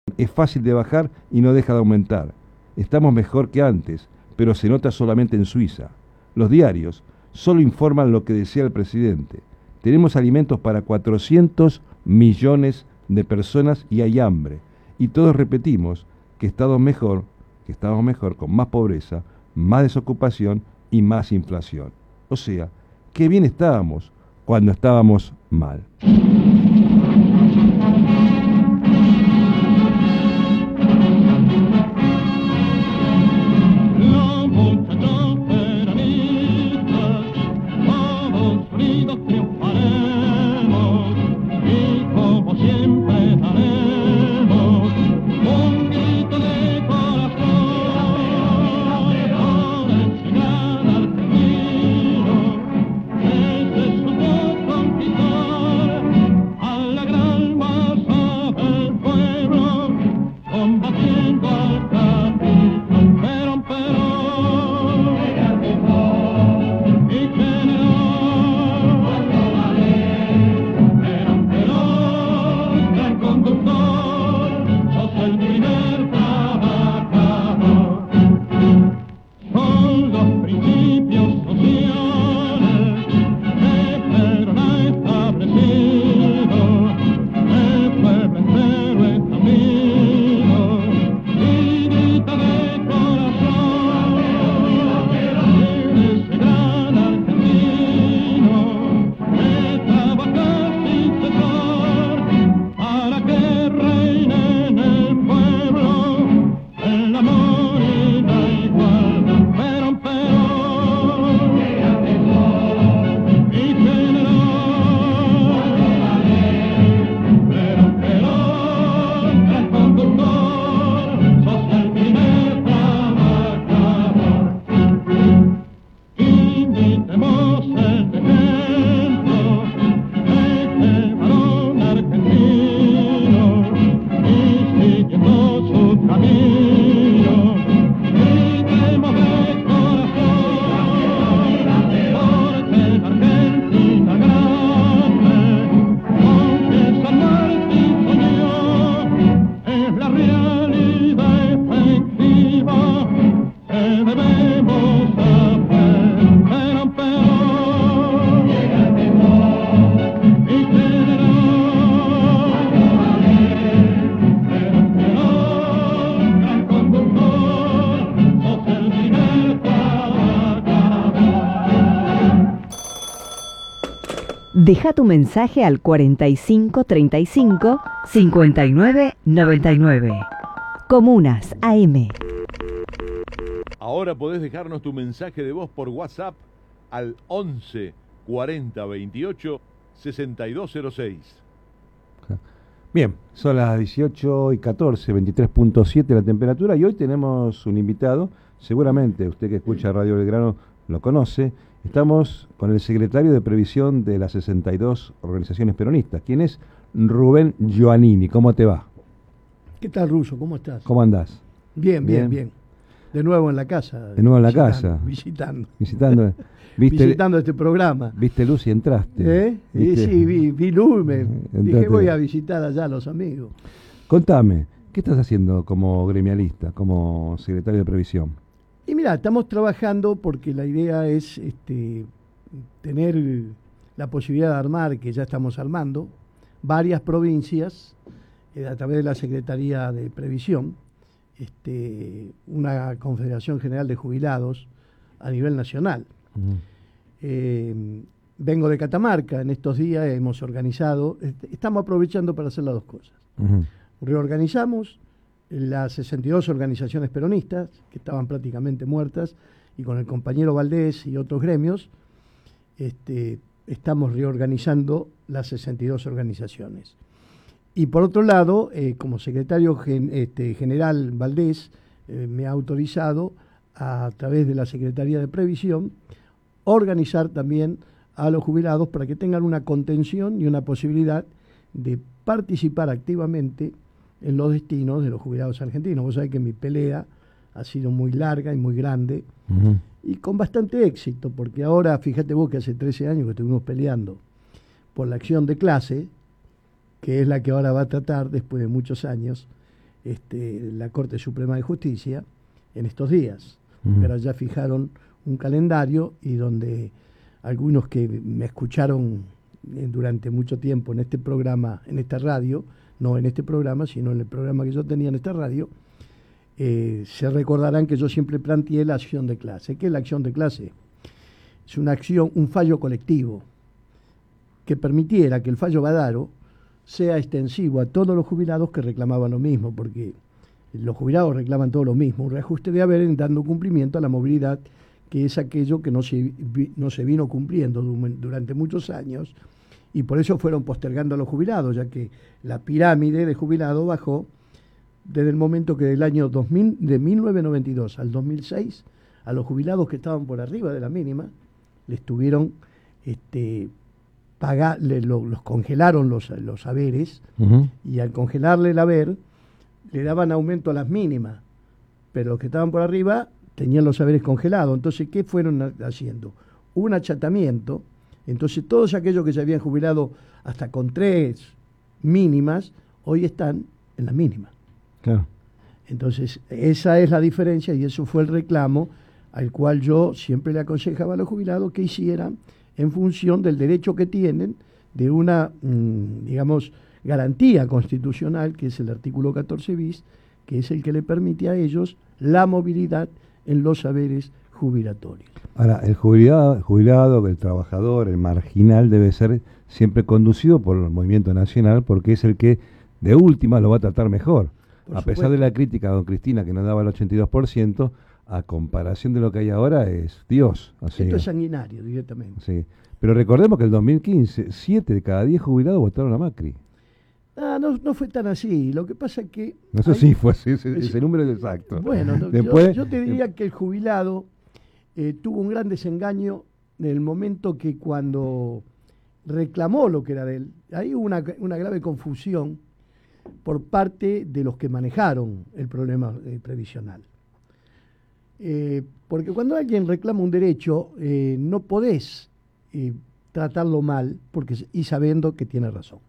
Es fácil de bajar y no deja de aumentar. Estamos mejor que antes, pero se nota solamente en Suiza. Los diarios solo informan lo que desea el presidente. Tenemos alimentos para 400 millones de personas y hay hambre. Y todos repetimos que estamos mejor con más pobreza, más desocupación y más inflación. O sea, qué bien estábamos cuando estábamos mal. Deja tu mensaje al 45 35 59 99. Comunas AM. Ahora podés dejarnos tu mensaje de voz por WhatsApp al 11 40 28 6206. Bien, son las 18 y 14, 23.7 la temperatura y hoy tenemos un invitado, seguramente usted que escucha Radio Belgrano lo conoce. Estamos con el secretario de Previsión de las 62 organizaciones peronistas, quien es Rubén Giovannini. ¿Cómo te va? ¿Qué tal, Ruso? ¿Cómo estás? ¿Cómo andás? Bien. De nuevo en la casa. De nuevo en la casa. Visitando. Visitando este programa. ¿Viste luz y entraste? Sí, vi luz. Dije, voy a visitar allá a los amigos. Contame, ¿qué estás haciendo como gremialista, como secretario de Previsión? Y mira, estamos trabajando porque la idea es tener la posibilidad de armar, que ya estamos armando, varias provincias a través de la Secretaría de Previsión, una Confederación General de Jubilados a nivel nacional. Vengo de Catamarca, en estos días hemos organizado, estamos aprovechando para hacer las dos cosas. Reorganizamos las 62 organizaciones peronistas, que estaban prácticamente muertas, y con el compañero Valdés y otros gremios, estamos reorganizando las 62 organizaciones. Y por otro lado, como secretario general Valdés, me ha autorizado, a través de la Secretaría de Previsión, organizar también a los jubilados para que tengan una contención y una posibilidad de participar activamente en los destinos de los jubilados argentinos. Vos sabés que mi pelea ha sido muy larga y muy grande, y con bastante éxito, porque ahora, fíjate vos que hace 13 años que estuvimos peleando por la acción de clase, que es la que ahora va a tratar, después de muchos años, la Corte Suprema de Justicia en estos días. Pero ya fijaron un calendario y donde algunos que me escucharon durante mucho tiempo en este programa, en esta radio, no en este programa, sino en el programa que yo tenía en esta radio, se recordarán que yo siempre planteé la acción de clase. ¿Qué es la acción de clase? Es una acción, un fallo colectivo que permitiera que el fallo Badaro sea extensivo a todos los jubilados que reclamaban lo mismo, porque los jubilados reclaman todo lo mismo, un reajuste de haber dando cumplimiento a la movilidad, que es aquello que no se vino cumpliendo durante muchos años, y por eso fueron postergando a los jubilados, ya que la pirámide de jubilados bajó desde el momento que del año 2000, de 1992 al 2006, a los jubilados que estaban por arriba de la mínima, les tuvieron los congelaron los haberes, y al congelarle el haber, le daban aumento a las mínimas, pero los que estaban por arriba tenían los haberes congelados. Entonces, ¿qué fueron haciendo? Un achatamiento. Entonces, todos aquellos que se habían jubilado hasta con 3 mínimas, hoy están en la mínima. Claro. Entonces, esa es la diferencia y eso fue el reclamo al cual yo siempre le aconsejaba a los jubilados que hicieran en función del derecho que tienen de una, digamos, garantía constitucional, que es el artículo 14 bis, que es el que le permite a ellos la movilidad en los saberes jubilatorios. Ahora, el jubilado, el trabajador, el marginal debe ser siempre conducido por el movimiento nacional porque es el que de última lo va a tratar mejor. A pesar de la crítica a don Cristina que nos daba el 82%, a comparación de lo que hay ahora es Dios. Así, esto es sanguinario directamente. Sí. Pero recordemos que en el 2015, 7 de cada 10 jubilados votaron a Macri. No fue tan así. Lo que pasa es que... Eso sí fue así, ese número es exacto. Bueno, después, yo te diría que el jubilado tuvo un gran desengaño en el momento que cuando reclamó lo que era de él, ahí hubo una grave confusión por parte de los que manejaron el problema previsional. Porque cuando alguien reclama un derecho, no podés tratarlo mal y sabiendo que tiene razón.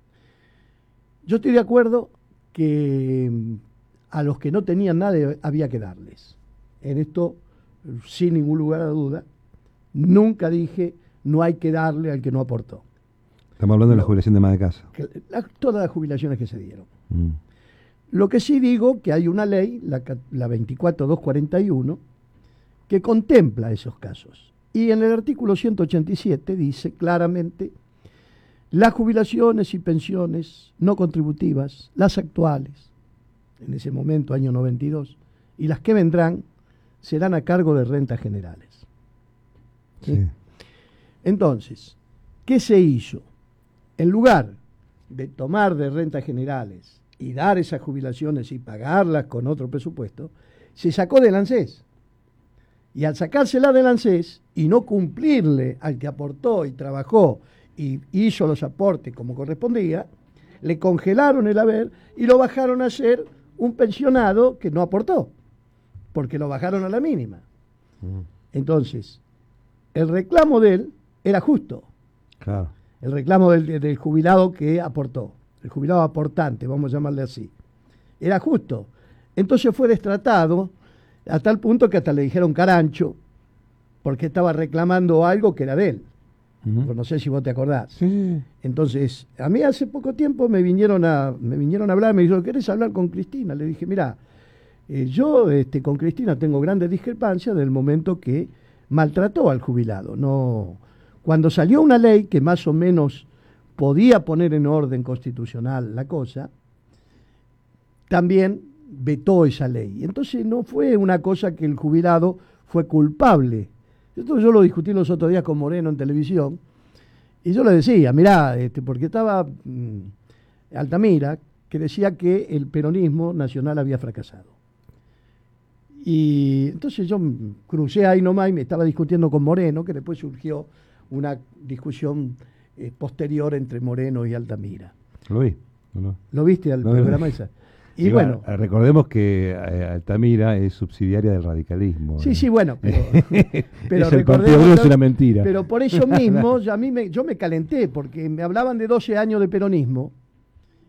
Yo estoy de acuerdo que a los que no tenían nada había que darles. En esto, sin ningún lugar a duda, nunca dije no hay que darle al que no aportó. Estamos hablando de la jubilación de más de casa. Todas las jubilaciones que se dieron. Lo que sí digo que hay una ley, la 24241, que contempla esos casos. Y en el artículo 187 dice claramente: las jubilaciones y pensiones no contributivas, las actuales, en ese momento, año 92, y las que vendrán, serán a cargo de rentas generales. ¿Sí? Entonces, ¿qué se hizo? En lugar de tomar de rentas generales y dar esas jubilaciones y pagarlas con otro presupuesto, se sacó del ANSES. Y al sacársela del ANSES y no cumplirle al que aportó y trabajó y hizo los aportes como correspondía, le congelaron el haber y lo bajaron a ser un pensionado que no aportó, porque lo bajaron a la mínima. Entonces, el reclamo de él era justo. Claro. El reclamo del jubilado que aportó, el jubilado aportante, vamos a llamarle así, era justo. Entonces fue destratado a tal punto que hasta le dijeron carancho, porque estaba reclamando algo que era de él. Pues no sé si vos te acordás. Sí. Entonces, a mí hace poco tiempo me vinieron a hablar, me dijeron, ¿querés hablar con Cristina? Le dije, mirá, yo con Cristina tengo grandes discrepancias del momento que maltrató al jubilado. No, cuando salió una ley que más o menos podía poner en orden constitucional la cosa, también vetó esa ley. Entonces no fue una cosa que el jubilado fue culpable. Esto yo lo discutí los otros días con Moreno en televisión, y yo le decía, mirá, porque estaba Altamira, que decía que el peronismo nacional había fracasado. Y entonces yo crucé ahí nomás y me estaba discutiendo con Moreno, que después surgió una discusión posterior entre Moreno y Altamira. Lo vi. No. ¿Lo viste al programa esa? Y bueno, recordemos que Altamira es subsidiaria del radicalismo. Sí, bueno, pero es el partido es una mentira. Pero por eso mismo yo me calenté, porque me hablaban de 12 años de peronismo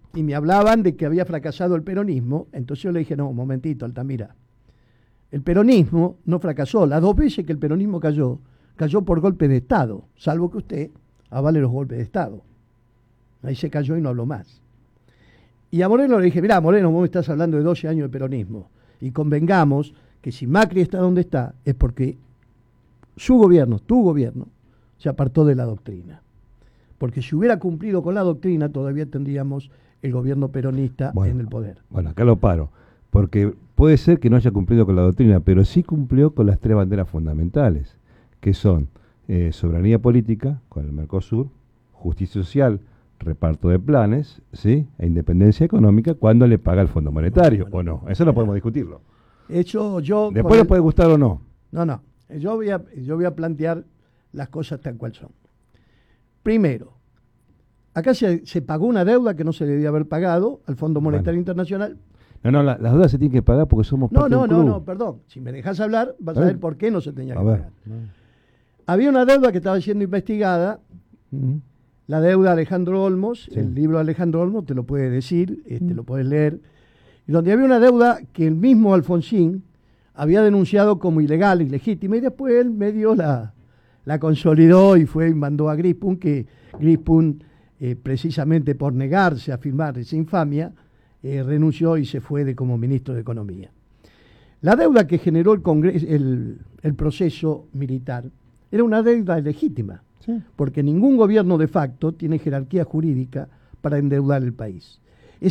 y me hablaban de que había fracasado el peronismo, entonces yo le dije, no, un momentito, Altamira, el peronismo no fracasó, las 2 veces que el peronismo cayó por golpe de Estado, salvo que usted avale los golpes de Estado. Ahí se cayó y no habló más. Y a Moreno le dije, mirá, Moreno, vos me estás hablando de 12 años de peronismo, y convengamos que si Macri está donde está, es porque su gobierno, tu gobierno, se apartó de la doctrina. Porque si hubiera cumplido con la doctrina, todavía tendríamos el gobierno peronista en el poder. Bueno, acá lo paro, porque puede ser que no haya cumplido con la doctrina, pero sí cumplió con las 3 banderas fundamentales, que son soberanía política, con el Mercosur, justicia social, reparto de planes, ¿sí? E independencia económica cuando le paga el Fondo Monetario, ¿o no? Eso no podemos discutirlo. Eso yo... Después le puede gustar o no. No. Yo voy a plantear las cosas tal cual son. Primero, acá se pagó una deuda que no se debía haber pagado al Fondo Monetario Internacional. No, las deudas se tienen que pagar porque somos parte de un club. No, perdón. Si me dejas hablar, vas a ver por qué no se tenía que pagar. No. Había una deuda que estaba siendo investigada, la deuda de Alejandro Olmos, el libro de Alejandro Olmos, te lo puede decir, lo puedes leer, y donde había una deuda que el mismo Alfonsín había denunciado como ilegal, ilegítima, y después él medio la consolidó y fue y mandó a Grispun, que Grispun, precisamente por negarse a firmar esa infamia, renunció y se fue como ministro de Economía. La deuda que generó el proceso militar era una deuda legítima, porque ningún gobierno de facto tiene jerarquía jurídica para endeudar el país.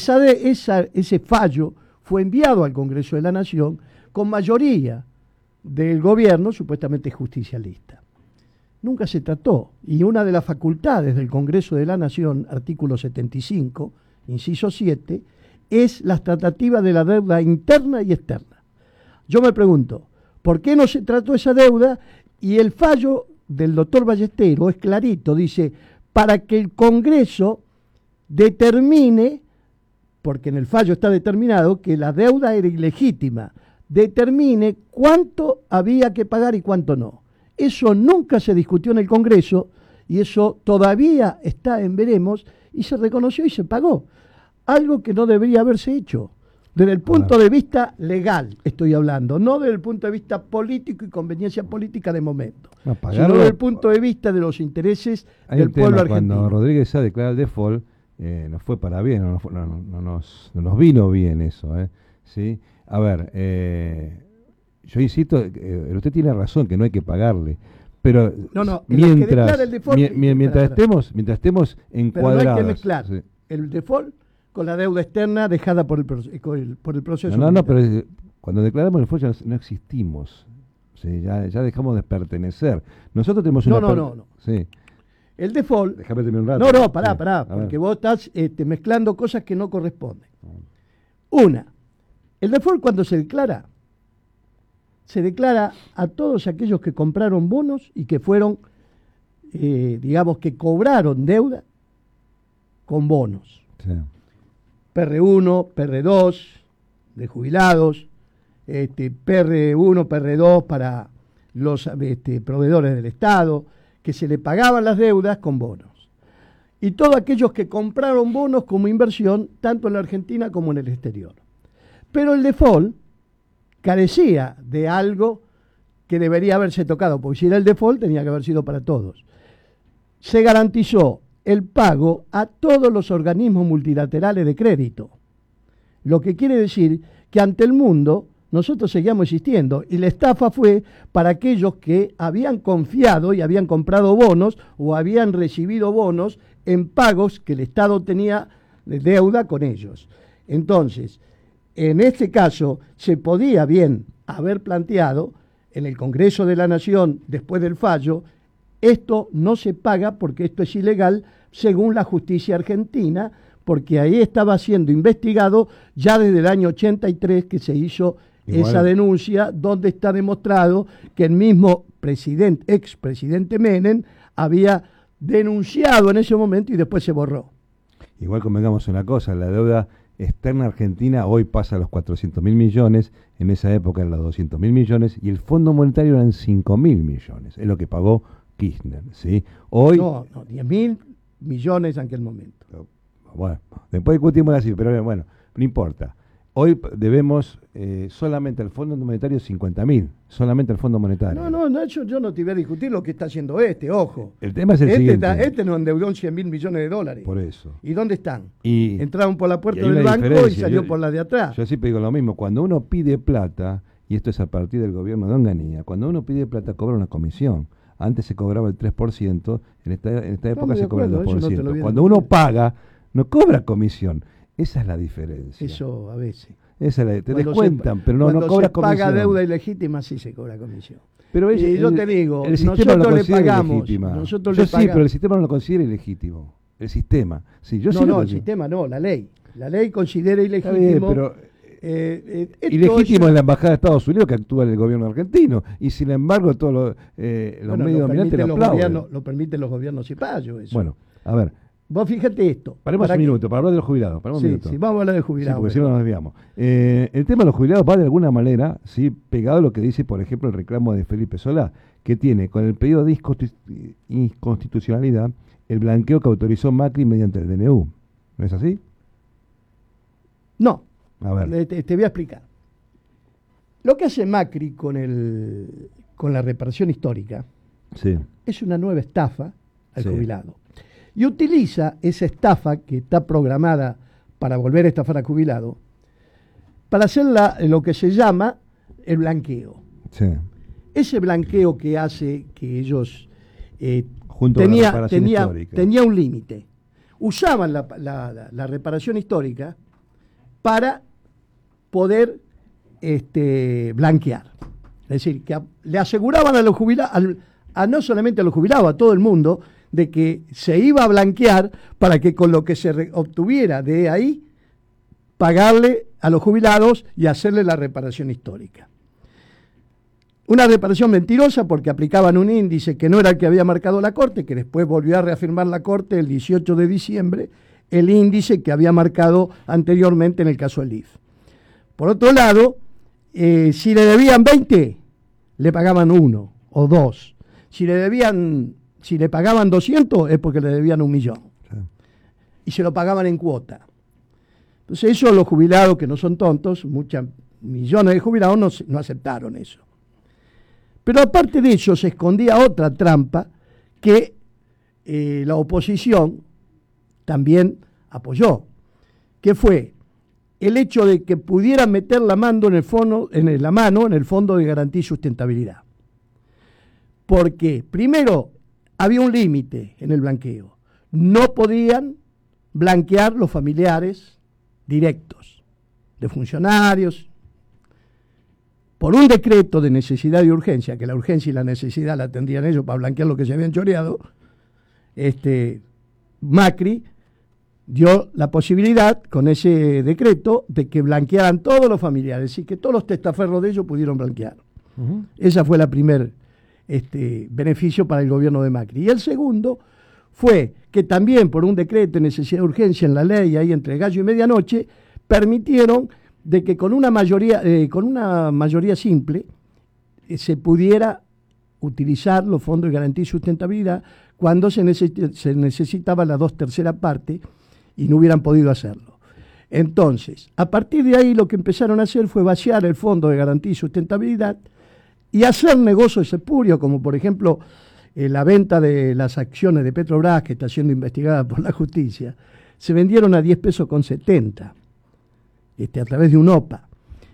Ese fallo fue enviado al Congreso de la Nación con mayoría del gobierno supuestamente justicialista. Nunca se trató, y una de las facultades del Congreso de la Nación, artículo 75, inciso 7, es la tratativa de la deuda interna y externa. Yo me pregunto, ¿por qué no se trató esa deuda? Y el fallo del doctor Ballestero es clarito, dice, para que el Congreso determine, porque en el fallo está determinado que la deuda era ilegítima, determine cuánto había que pagar y cuánto no. Eso nunca se discutió en el Congreso y eso todavía está en veremos y se reconoció y se pagó. Algo que no debería haberse hecho. Desde el punto de vista legal estoy hablando, no desde el punto de vista político y conveniencia política de momento, sino desde el punto de vista de los intereses del pueblo argentino. Cuando Rodríguez Sá declara el default, nos fue para bien, no nos vino bien eso. ¿Sí? A ver, yo insisto, usted tiene razón que no hay que pagarle, pero mientras estemos encuadrados... Pero no hay que mezclar el default con la deuda externa dejada por el proceso. No, pero cuando declaramos el default ya no existimos. ¿Sí? Ya dejamos de pertenecer. Nosotros tenemos una... No. Sí. El default... Déjame terminar un rato. Pará, porque vos estás mezclando cosas que no corresponden. Una, el default cuando se declara a todos aquellos que compraron bonos y que fueron, digamos, que cobraron deuda con bonos. Sí. PR1, PR2 de jubilados, PR1, PR2 para los proveedores del Estado, que se le pagaban las deudas con bonos. Y todos aquellos que compraron bonos como inversión, tanto en la Argentina como en el exterior. Pero el default carecía de algo que debería haberse tocado, porque si era el default tenía que haber sido para todos. Se garantizó el pago a todos los organismos multilaterales de crédito, lo que quiere decir que ante el mundo nosotros seguíamos existiendo y la estafa fue para aquellos que habían confiado y habían comprado bonos o habían recibido bonos en pagos que el Estado tenía de deuda con ellos. Entonces, en este caso, se podía bien haber planteado en el Congreso de la Nación, después del fallo, esto no se paga porque esto es ilegal según la justicia argentina, porque ahí estaba siendo investigado ya desde el año 83 que se hizo esa denuncia, donde está demostrado que el mismo expresidente Menem había denunciado en ese momento y después se borró. Igual convengamos una cosa, la deuda externa argentina hoy pasa a los 400.000 millones, en esa época eran los 200.000 millones y el Fondo Monetario eran 5.000 millones, es lo que pagó Kirchner, ¿sí? Hoy... No, 10.000 millones en aquel momento. Bueno, después discutimos la cifra, pero bueno, no importa. Hoy debemos solamente al Fondo Monetario 50.000, solamente al Fondo Monetario. No, yo no te voy a discutir lo que está haciendo ojo. El tema es el siguiente. Este nos endeudó en 100.000 millones de dólares. Por eso. ¿Y dónde están? Y entraron por la puerta hay del una banco y diferencia. salió por la de atrás. Yo siempre digo lo mismo, cuando uno pide plata, y esto es a partir del gobierno de Onganía, cuando uno pide plata cobra una comisión. Antes se cobraba el 3%, en esta época se cobra el 2%. Cuando uno paga, no cobra comisión. Esa es la diferencia. Eso a veces. Te descuentan, pero no cobras comisión. Cuando se paga deuda ilegítima, sí se cobra comisión. Pero yo te digo, el sistema nosotros no le pagamos. Ilegítima. Nosotros yo le sí, pagamos. pero el sistema no lo considera ilegítimo. El sistema. Sí, yo sí el sistema no, la ley. La ley considera ilegítimo. Pero ilegítimo es la embajada de Estados Unidos que actúa en el gobierno argentino. Y sin embargo, todos los medios dominantes lo aplauden. Lo permiten los gobiernos cipayos. Eso. Bueno, a ver. Vos fíjate esto. Paremos un minuto, para hablar de los jubilados. Sí, vamos a hablar de jubilados. Sí, porque si no nos desviamos. El tema de los jubilados va de alguna manera, sí, pegado a lo que dice, por ejemplo, el reclamo de Felipe Solá, que tiene con el pedido de inconstitucionalidad el blanqueo que autorizó Macri mediante el DNU. ¿No es así? No. A ver. Te voy a explicar. Lo que hace Macri con la reparación histórica es una nueva estafa al jubilado. Y utiliza esa estafa que está programada para volver a estafar al jubilado para hacer lo que se llama el blanqueo. Sí. Ese blanqueo que hace que ellos tenía un límite. Usaban la reparación histórica para poder blanquear. Es decir, que le aseguraban a los jubilados, no solamente a los jubilados, a todo el mundo, de que se iba a blanquear para que con lo que se obtuviera de ahí, pagarle a los jubilados y hacerle la reparación histórica. Una reparación mentirosa porque aplicaban un índice que no era el que había marcado la Corte, que después volvió a reafirmar la Corte el 18 de diciembre, el índice que había marcado anteriormente en el caso del IF. Por otro lado, si le debían 20, le pagaban 1 o 2. Si le pagaban 200 es porque le debían 1.000.000. Sí. Y se lo pagaban en cuota. Entonces eso los jubilados, que no son tontos, millones de jubilados no aceptaron eso. Pero aparte de eso se escondía otra trampa que la oposición también apoyó, que fue el hecho de que pudieran meter la mano en el Fondo de Garantía y Sustentabilidad. Porque primero había un límite en el blanqueo. No podían blanquear los familiares directos de funcionarios. Por un decreto de necesidad y urgencia, que la urgencia y la necesidad la tendrían ellos para blanquear lo que se habían choreado, Macri dio la posibilidad, con ese decreto, de que blanquearan todos los familiares y que todos los testaferros de ellos pudieron blanquear. Uh-huh. Esa fue la primer beneficio para el gobierno de Macri. Y el segundo fue que también por un decreto de necesidad de urgencia en la ley, ahí entre gallo y medianoche, permitieron de que con una mayoría simple se pudiera utilizar los fondos de garantía y sustentabilidad cuando se necesitaba la 2/3 parte y no hubieran podido hacerlo. Entonces, a partir de ahí lo que empezaron a hacer fue vaciar el fondo de garantía y sustentabilidad y hacer negocios espurios, como por ejemplo la venta de las acciones de Petrobras, que está siendo investigada por la justicia. Se vendieron a 10 pesos con 70, a través de un OPA.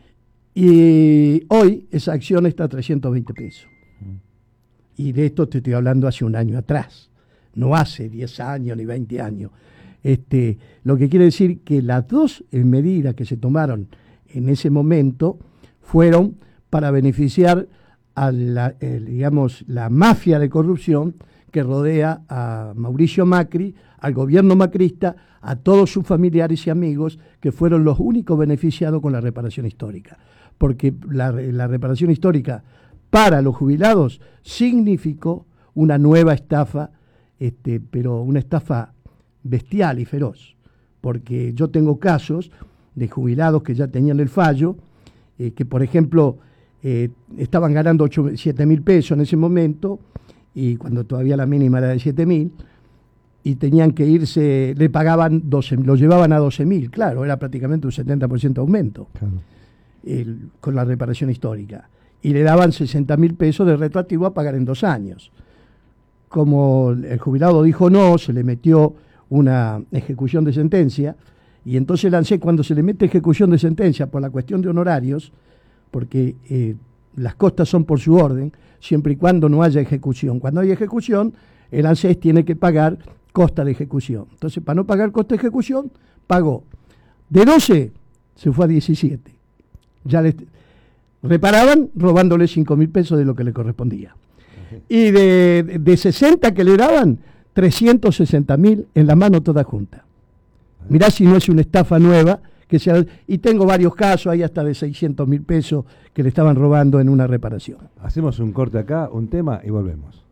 Y hoy esa acción está a 320 pesos. Y de esto te estoy hablando hace un año atrás, no hace 10 años ni 20 años. Lo que quiere decir que las dos medidas que se tomaron en ese momento fueron para beneficiar a la mafia de corrupción que rodea a Mauricio Macri, al gobierno macrista, a todos sus familiares y amigos, que fueron los únicos beneficiados con la reparación histórica. Porque la reparación histórica para los jubilados significó una nueva estafa, pero una estafa bestial y feroz. Porque yo tengo casos de jubilados que ya tenían el fallo, que por ejemplo estaban ganando 7.000 pesos en ese momento, y cuando todavía la mínima era de 7.000, y tenían que irse, le pagaban 12, lo llevaban a 12.000, claro, era prácticamente un 70% aumento Claro. con la reparación histórica. Y le daban 60.000 pesos de retroactivo a pagar en 2 años. Como el jubilado dijo no, se le metió una ejecución de sentencia, y entonces el ANSES, cuando se le mete ejecución de sentencia por la cuestión de honorarios, porque las costas son por su orden, siempre y cuando no haya ejecución. Cuando hay ejecución, el ANSES tiene que pagar costa de ejecución. Entonces, para no pagar costa de ejecución, pagó. De 12, se fue a 17. Ya le reparaban robándole 5.000 pesos de lo que le correspondía. Y de 60 que le daban, 360.000 en la mano toda junta. Mirá si no es una estafa nueva. Y tengo varios casos, hay hasta de 600.000 pesos que le estaban robando en una reparación. Hacemos un corte acá, un tema y volvemos.